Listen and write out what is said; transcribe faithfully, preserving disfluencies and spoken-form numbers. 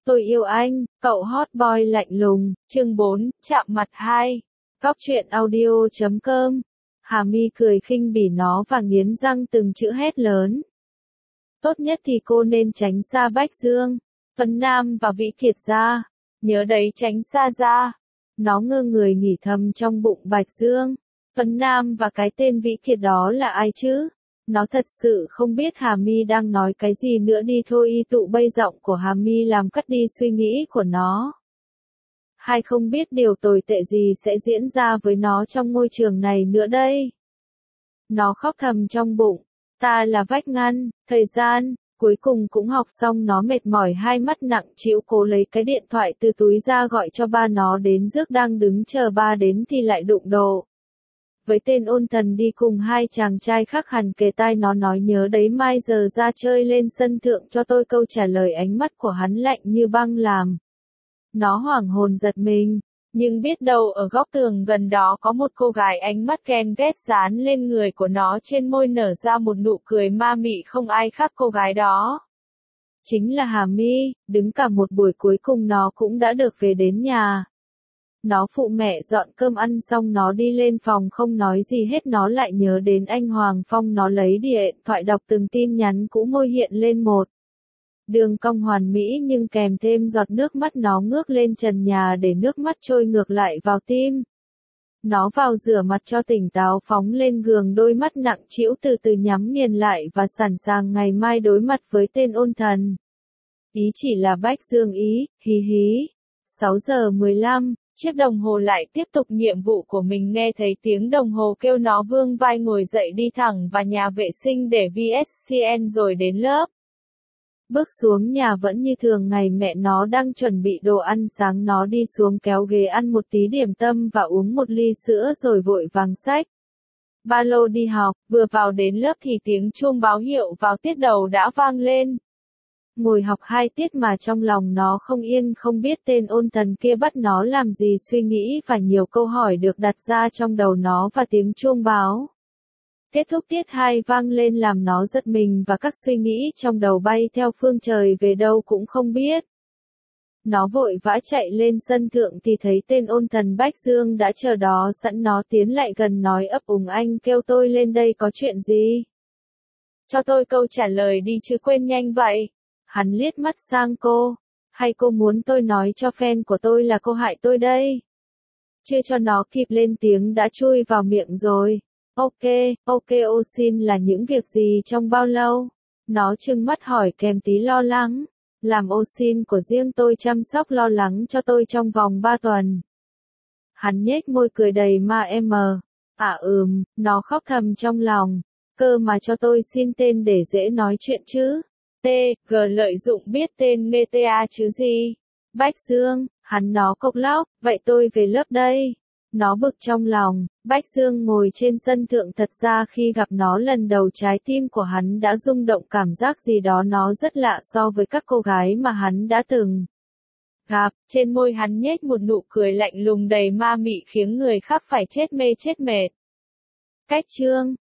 Tôi yêu anh, cậu hot boy lạnh lùng, chương bốn, chạm mặt hai. Góc truyện audio chấm com. Hà My cười khinh bỉ nó và nghiến răng từng chữ hét lớn. Tốt nhất thì cô nên tránh xa Bách Dương, Tuấn Nam và Vĩ Kiệt ra. Nhớ đấy, tránh xa ra. Nó ngơ người nghỉ thầm trong bụng Bạch Dương, Tuấn Nam và cái tên Vĩ Kiệt đó là ai chứ? Nó thật sự không biết Hà My đang nói cái gì nữa đi thôi. Y tụ bây giọng của Hà My làm cắt đi suy nghĩ của nó. Hay không biết điều tồi tệ gì sẽ diễn ra với nó trong ngôi trường này nữa đây. Nó khóc thầm trong bụng. Ta là vách ngăn, thời gian, cuối cùng cũng học xong. Nó mệt mỏi, hai mắt nặng trĩu cố lấy cái điện thoại từ túi ra gọi cho ba nó đến rước. Đang đứng chờ ba đến thì lại đụng độ với tên Ôn Thần đi cùng hai chàng trai khác hẳn kề tai. Nó nói nhớ đấy, mai giờ ra chơi lên sân thượng cho tôi. Câu trả lời ánh mắt của hắn lạnh như băng làm nó hoảng hồn giật mình, nhưng biết đâu ở góc tường gần đó có một cô gái. Ánh mắt ghen ghét dán lên người của nó, trên môi nở ra một nụ cười ma mị. Không ai khác cô gái đó chính là Hà My. Đứng cả một buổi cuối cùng nó cũng đã được về đến nhà. Nó phụ mẹ dọn cơm ăn xong nó đi lên phòng không nói gì hết. Nó lại nhớ đến anh Hoàng Phong. Nó lấy điện thoại đọc từng tin nhắn cũ, môi hiện lên một đường cong hoàn mỹ nhưng kèm thêm giọt nước mắt. Nó ngước lên trần nhà để nước mắt trôi ngược lại vào tim. Nó vào rửa mặt cho tỉnh táo, phóng lên gương, đôi mắt nặng trĩu từ từ nhắm nghiền lại và sẵn sàng ngày mai đối mặt với tên Ôn Thần. Ý chỉ là Bách Dương ý, hí hí. sáu giờ mười lăm, chiếc đồng hồ lại tiếp tục nhiệm vụ của mình. Nghe thấy tiếng đồng hồ kêu, nó vươn vai ngồi dậy đi thẳng vào nhà vệ sinh để vê ét xê en rồi đến lớp. Bước xuống nhà vẫn như thường ngày, mẹ nó đang chuẩn bị đồ ăn sáng. Nó đi xuống kéo ghế ăn một tí điểm tâm và uống một ly sữa rồi vội vàng xách ba lô đi học. Vừa vào đến lớp thì tiếng chuông báo hiệu vào tiết đầu đã vang lên. Ngồi học hai tiết mà trong lòng nó không yên, không biết tên Ôn Thần kia bắt nó làm gì. Suy nghĩ và nhiều câu hỏi được đặt ra trong đầu nó, và tiếng chuông báo kết thúc tiết hai vang lên làm nó giật mình, và các suy nghĩ trong đầu bay theo phương trời về đâu cũng không biết. Nó vội vã chạy lên sân thượng thì thấy tên Ôn Thần Bách Dương đã chờ đó sẵn. Nó tiến lại gần nói ấp úng, anh kêu tôi lên đây có chuyện gì? Cho tôi câu trả lời đi chứ, quên nhanh vậy. Hắn liếc mắt sang cô. Hay cô muốn tôi nói cho fan của tôi là cô hại tôi đây? Chưa cho nó kịp lên tiếng đã chui vào miệng rồi. Ok, ok ô xin là những việc gì trong bao lâu? Nó trừng mắt hỏi kèm tí lo lắng. Làm ô xin của riêng tôi, chăm sóc lo lắng cho tôi trong vòng ba tuần. Hắn nhếch môi cười đầy ma em. À ừm, nó khóc thầm trong lòng. Cơ mà cho tôi xin tên để dễ nói chuyện chứ. T, G lợi dụng biết tên nghe ta chứ gì. Bách Dương, hắn nó cộc lóc, vậy tôi về lớp đây. Nó bực trong lòng. Bách Dương ngồi trên sân thượng. Thật ra khi gặp nó lần đầu, trái tim của hắn đã rung động, cảm giác gì đó nó rất lạ so với các cô gái mà hắn đã từng gặp. Trên môi hắn nhếch một nụ cười lạnh lùng đầy ma mị khiến người khác phải chết mê chết mệt. Cách chương